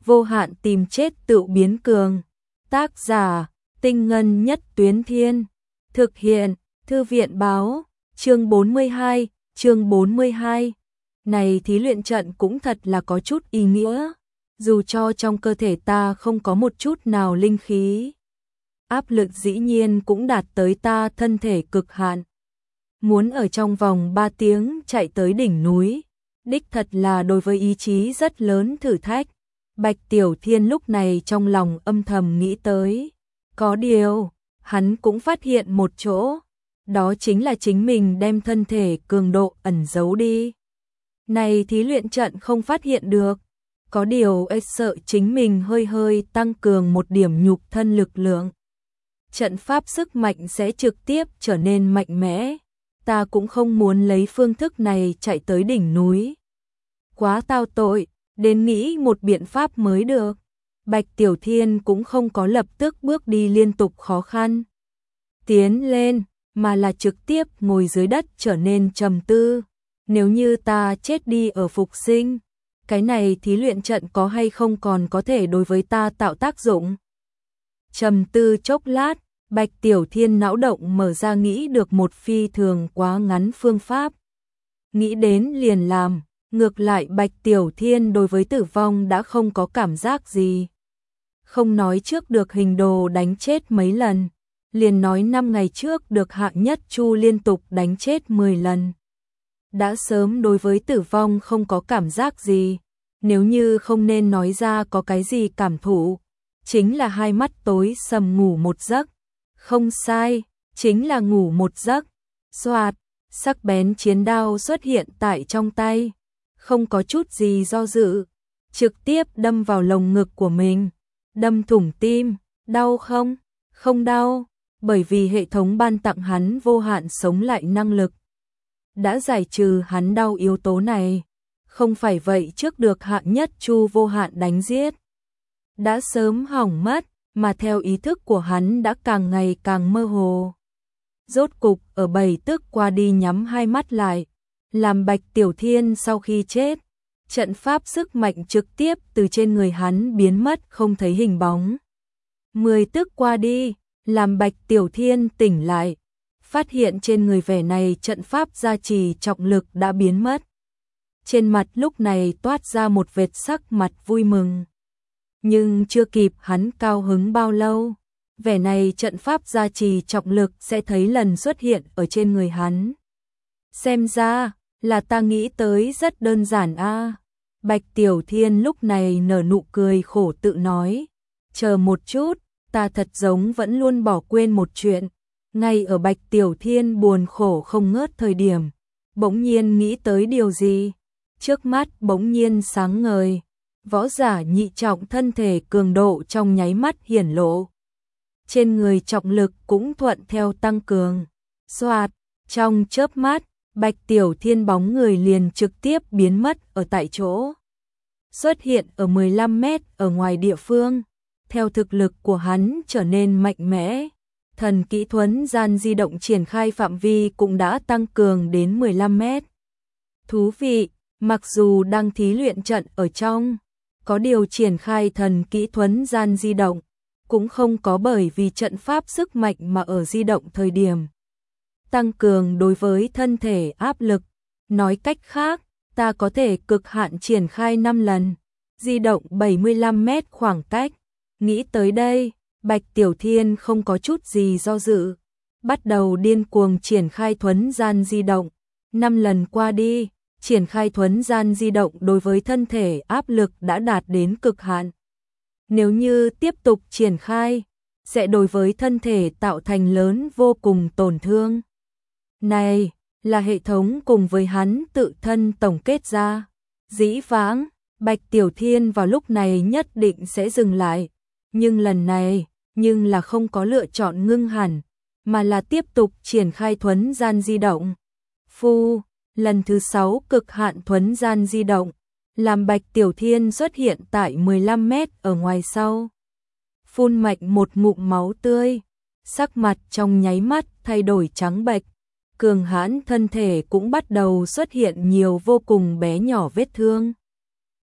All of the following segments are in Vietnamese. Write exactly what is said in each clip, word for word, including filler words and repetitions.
vô hạn tìm chết tự biến cường. Tác giả, Tinh Ngân Nhất Tuyến Thiên. Thực hiện, Thư viện Báo. Chương bốn mươi hai, chương bốn mươi hai. Này thí luyện trận cũng thật là có chút ý nghĩa. Dù cho trong cơ thể ta không có một chút nào linh khí, áp lực dĩ nhiên cũng đạt tới ta thân thể cực hạn. Muốn ở trong vòng ba tiếng chạy tới đỉnh núi, đích thật là đối với ý chí rất lớn thử thách. Bạch Tiểu Thiên lúc này trong lòng âm thầm nghĩ tới. Có điều, hắn cũng phát hiện một chỗ, đó chính là chính mình đem thân thể cường độ ẩn giấu đi. Này thí luyện trận không phát hiện được. Có điều e sợ chính mình hơi hơi tăng cường một điểm nhục thân lực lượng, trận pháp sức mạnh sẽ trực tiếp trở nên mạnh mẽ. Ta cũng không muốn lấy phương thức này chạy tới đỉnh núi. Quá tao tội, đến nghĩ một biện pháp mới được. Bạch Tiểu Thiên cũng không có lập tức bước đi liên tục khó khăn tiến lên, mà là trực tiếp ngồi dưới đất trở nên trầm tư. Nếu như ta chết đi ở phục sinh, cái này thí luyện trận có hay không còn có thể đối với ta tạo tác dụng? Trầm tư chốc lát, Bạch Tiểu Thiên não động mở ra nghĩ được một phi thường quá ngắn phương pháp. Nghĩ đến liền làm, ngược lại Bạch Tiểu Thiên đối với tử vong đã không có cảm giác gì. Không nói trước được hình đồ đánh chết mấy lần, liền nói năm ngày trước được Hạ Nhất Chu liên tục đánh chết mười lần. Đã sớm đối với tử vong không có cảm giác gì, nếu như không nên nói ra có cái gì cảm thụ, chính là hai mắt tối sầm ngủ một giấc. Không sai, chính là ngủ một giấc. Xoạt, sắc bén chiến đao xuất hiện tại trong tay, không có chút gì do dự, trực tiếp đâm vào lồng ngực của mình, đâm thủng tim. Đau không? Không đau, bởi vì hệ thống ban tặng hắn vô hạn sống lại năng lực, đã giải trừ hắn đau yếu tố này. Không phải vậy trước được Hạ Nhất Chu vô hạn đánh giết, đã sớm hỏng mất, mà theo ý thức của hắn đã càng ngày càng mơ hồ. Rốt cục ở bảy tức qua đi nhắm hai mắt lại, làm Bạch Tiểu Thiên sau khi chết, trận pháp sức mạnh trực tiếp từ trên người hắn biến mất không thấy hình bóng. Mười tức qua đi, làm Bạch Tiểu Thiên tỉnh lại, phát hiện trên người vẻ này trận pháp gia trì trọng lực đã biến mất. Trên mặt lúc này toát ra một vệt sắc mặt vui mừng. Nhưng chưa kịp hắn cao hứng bao lâu, vẻ này trận pháp gia trì trọng lực sẽ thấy lần xuất hiện ở trên người hắn. Xem ra là ta nghĩ tới rất đơn giản a. Bạch Tiểu Thiên lúc này nở nụ cười khổ tự nói. Chờ một chút, ta thật giống vẫn luôn bỏ quên một chuyện. Ngay ở Bạch Tiểu Thiên buồn khổ không ngớt thời điểm, bỗng nhiên nghĩ tới điều gì. Trước mắt bỗng nhiên sáng ngời, võ giả nhị trọng thân thể cường độ trong nháy mắt hiển lộ. Trên người trọng lực cũng thuận theo tăng cường. Xoạt, trong chớp mắt, Bạch Tiểu Thiên bóng người liền trực tiếp biến mất ở tại chỗ. Xuất hiện ở mười lăm mét ở ngoài địa phương. Theo thực lực của hắn trở nên mạnh mẽ, thần kỹ thuấn gian di động triển khai phạm vi cũng đã tăng cường đến mười lăm mét. Thú vị, mặc dù đang thí luyện trận ở trong, có điều triển khai thần kỹ thuấn gian di động, cũng không có bởi vì trận pháp sức mạnh mà ở di động thời điểm tăng cường đối với thân thể áp lực. Nói cách khác, ta có thể cực hạn triển khai năm lần, di động bảy mươi lăm mét khoảng cách. Nghĩ tới đây, Bạch Tiểu Thiên không có chút gì do dự, bắt đầu điên cuồng triển khai thuấn gian di động. Năm lần qua đi, triển khai thuấn gian di động đối với thân thể áp lực đã đạt đến cực hạn. Nếu như tiếp tục triển khai, sẽ đối với thân thể tạo thành lớn vô cùng tổn thương. Này, là hệ thống cùng với hắn tự thân tổng kết ra. Dĩ vãng, Bạch Tiểu Thiên vào lúc này nhất định sẽ dừng lại. Nhưng lần này, nhưng là không có lựa chọn ngưng hẳn, mà là tiếp tục triển khai thuấn gian di động. Phu, lần thứ sáu cực hạn thuấn gian di động, làm Bạch Tiểu Thiên xuất hiện tại mười lăm mét ở ngoài sau. Phun mạnh một ngụm máu tươi, sắc mặt trong nháy mắt thay đổi trắng bệch, cường hãn thân thể cũng bắt đầu xuất hiện nhiều vô cùng bé nhỏ vết thương.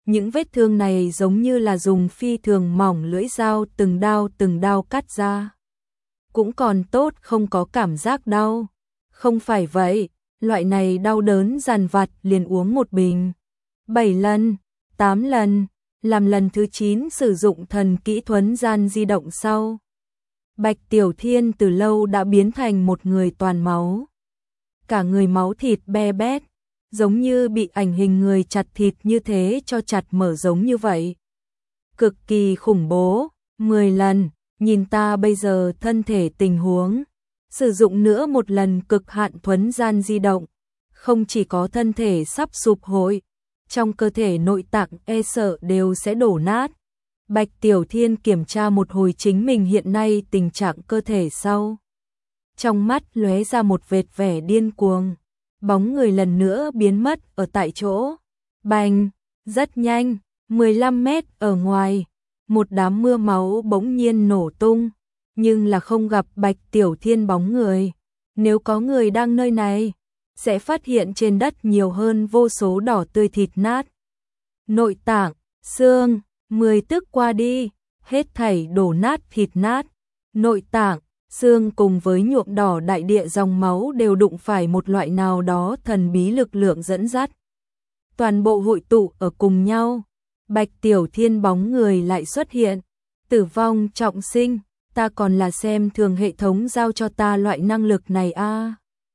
Những vết thương này giống như là dùng phi thường mỏng lưỡi dao từng đao từng đao cắt ra. Cũng còn tốt không có cảm giác đau. Không phải vậy, loại này đau đớn dằn vặt liền uống một bình. bảy lần, tám lần, làm lần thứ chín sử dụng thần kỹ thuấn gian di động sau. Bạch Tiểu Thiên từ lâu đã biến thành một người toàn máu. Cả người máu thịt be bét, giống như bị ảnh hình người chặt thịt như thế cho chặt mở giống như vậy. Cực kỳ khủng bố, mười lần, nhìn ta bây giờ thân thể tình huống. Sử dụng nữa một lần cực hạn thuấn gian di động, không chỉ có thân thể sắp sụp hội, trong cơ thể nội tạng e sợ đều sẽ đổ nát. Bạch Tiểu Thiên kiểm tra một hồi chính mình hiện nay tình trạng cơ thể sau. Trong mắt lóe ra một vệt vẻ điên cuồng, bóng người lần nữa biến mất ở tại chỗ. Bành, rất nhanh, mười lăm mét ở ngoài, một đám mưa máu bỗng nhiên nổ tung, nhưng là không gặp Bạch Tiểu Thiên bóng người. Nếu có người đang nơi này, sẽ phát hiện trên đất nhiều hơn vô số đỏ tươi thịt nát. Nội tạng, xương, mười tức qua đi, hết thảy đổ nát thịt nát. Nội tạng, xương cùng với nhuộm đỏ đại địa dòng máu đều đụng phải một loại nào đó thần bí lực lượng dẫn dắt. Toàn bộ hội tụ ở cùng nhau. Bạch Tiểu Thiên bóng người lại xuất hiện. Tử vong trọng sinh, ta còn là xem thường hệ thống giao cho ta loại năng lực này a. À.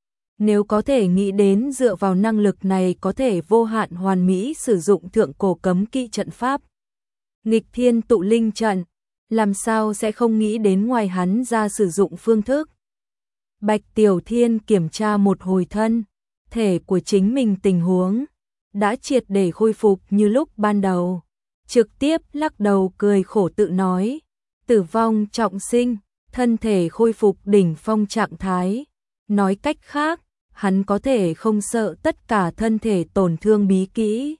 Nếu có thể nghĩ đến dựa vào năng lực này có thể vô hạn hoàn mỹ sử dụng thượng cổ cấm kỵ trận pháp. Nghịch thiên tụ linh trận, làm sao sẽ không nghĩ đến ngoài hắn ra sử dụng phương thức. Bạch Tiểu Thiên kiểm tra một hồi thân, thể của chính mình tình huống, đã triệt để khôi phục như lúc ban đầu. Trực tiếp lắc đầu cười khổ tự nói, tử vong trọng sinh, thân thể khôi phục đỉnh phong trạng thái. Nói cách khác, hắn có thể không sợ tất cả thân thể tổn thương bí kỹ.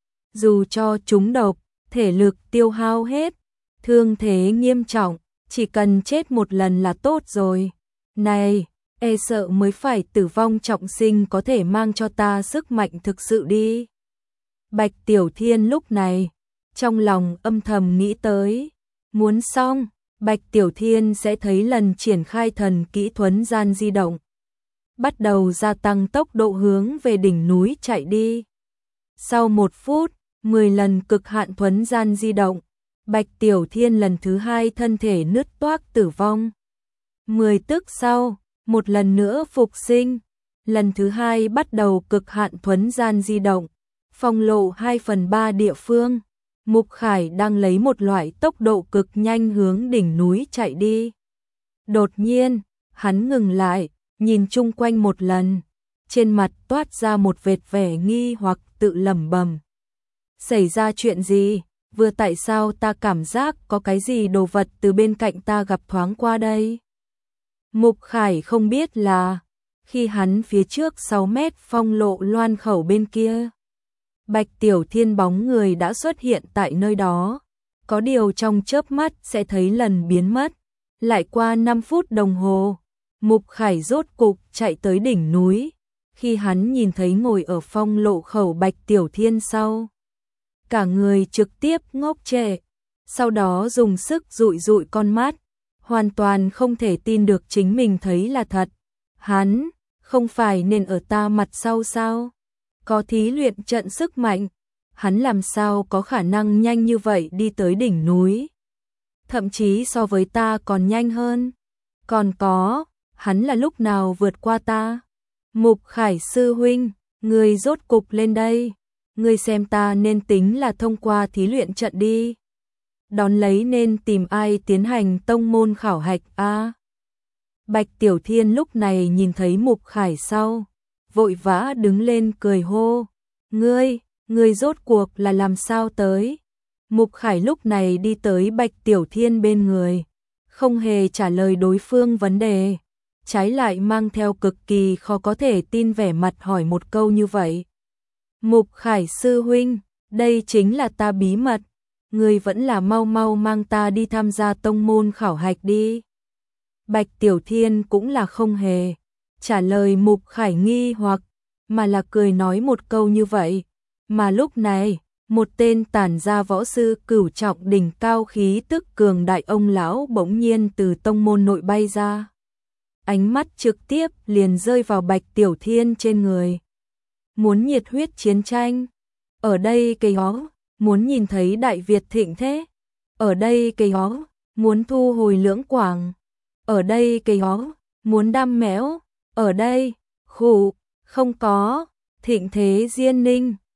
Dù cho chúng độc, thể lực tiêu hao hết, thương thế nghiêm trọng, chỉ cần chết một lần là tốt rồi. Này, e sợ mới phải tử vong trọng sinh có thể mang cho ta sức mạnh thực sự đi. Bạch Tiểu Thiên lúc này, trong lòng âm thầm nghĩ tới, muốn xong, Bạch Tiểu Thiên sẽ thấy lần triển khai thần kỹ thuấn gian di động. Bắt đầu gia tăng tốc độ hướng về đỉnh núi chạy đi. Sau một phút, mười lần cực hạn thuấn gian di động, Bạch Tiểu Thiên lần thứ hai thân thể nứt toác tử vong. mười tức sau, một lần nữa phục sinh, lần thứ hai bắt đầu cực hạn thuấn gian di động, phong lộ hai phần ba địa phương. Mục Khải đang lấy một loại tốc độ cực nhanh hướng đỉnh núi chạy đi. Đột nhiên, hắn ngừng lại, nhìn chung quanh một lần, trên mặt toát ra một vệt vẻ nghi hoặc tự lẩm bẩm. Xảy ra chuyện gì? Vừa tại sao ta cảm giác có cái gì đồ vật từ bên cạnh ta gặp thoáng qua đây? Mục Khải không biết là, khi hắn phía trước sáu mét phong lộ loan khẩu bên kia, Bạch Tiểu Thiên bóng người đã xuất hiện tại nơi đó. Có điều trong chớp mắt sẽ thấy lần biến mất. Lại qua năm phút đồng hồ, Mục Khải rốt cục chạy tới đỉnh núi. Khi hắn nhìn thấy ngồi ở phong lộ khẩu Bạch Tiểu Thiên sau, cả người trực tiếp ngốc trệ, sau đó dùng sức dụi dụi con mắt, hoàn toàn không thể tin được chính mình thấy là thật. Hắn, không phải nên ở ta mặt sau sao? Có thí luyện trận sức mạnh, hắn làm sao có khả năng nhanh như vậy đi tới đỉnh núi? Thậm chí so với ta còn nhanh hơn. Còn có, hắn là lúc nào vượt qua ta? Mục Khải sư huynh, ngươi rốt cục lên đây. Ngươi xem ta nên tính là thông qua thí luyện trận đi. Đón lấy nên tìm ai tiến hành tông môn khảo hạch a? À, Bạch Tiểu Thiên lúc này nhìn thấy Mục Khải sau, vội vã đứng lên cười hô. Ngươi, ngươi rốt cuộc là làm sao tới? Mục Khải lúc này đi tới Bạch Tiểu Thiên bên người, không hề trả lời đối phương vấn đề, trái lại mang theo cực kỳ khó có thể tin vẻ mặt hỏi một câu như vậy. Mục Khải sư huynh, đây chính là ta bí mật, ngươi vẫn là mau mau mang ta đi tham gia tông môn khảo hạch đi. Bạch Tiểu Thiên cũng là không hề trả lời Mục Khải nghi hoặc, mà là cười nói một câu như vậy. Mà lúc này, Một tên tản gia võ sư cửu trọng đỉnh cao khí tức cường đại ông lão bỗng nhiên từ tông môn nội bay ra. Ánh mắt trực tiếp liền rơi vào Bạch Tiểu Thiên trên người. Muốn nhiệt huyết chiến tranh. Ở đây cây hó, muốn nhìn thấy Đại Việt thịnh thế. Ở đây cây hó, muốn thu hồi Lưỡng Quảng. Ở đây cây hó, muốn đam mẽo. Ở đây, khủ, không có, thịnh thế Diên Ninh.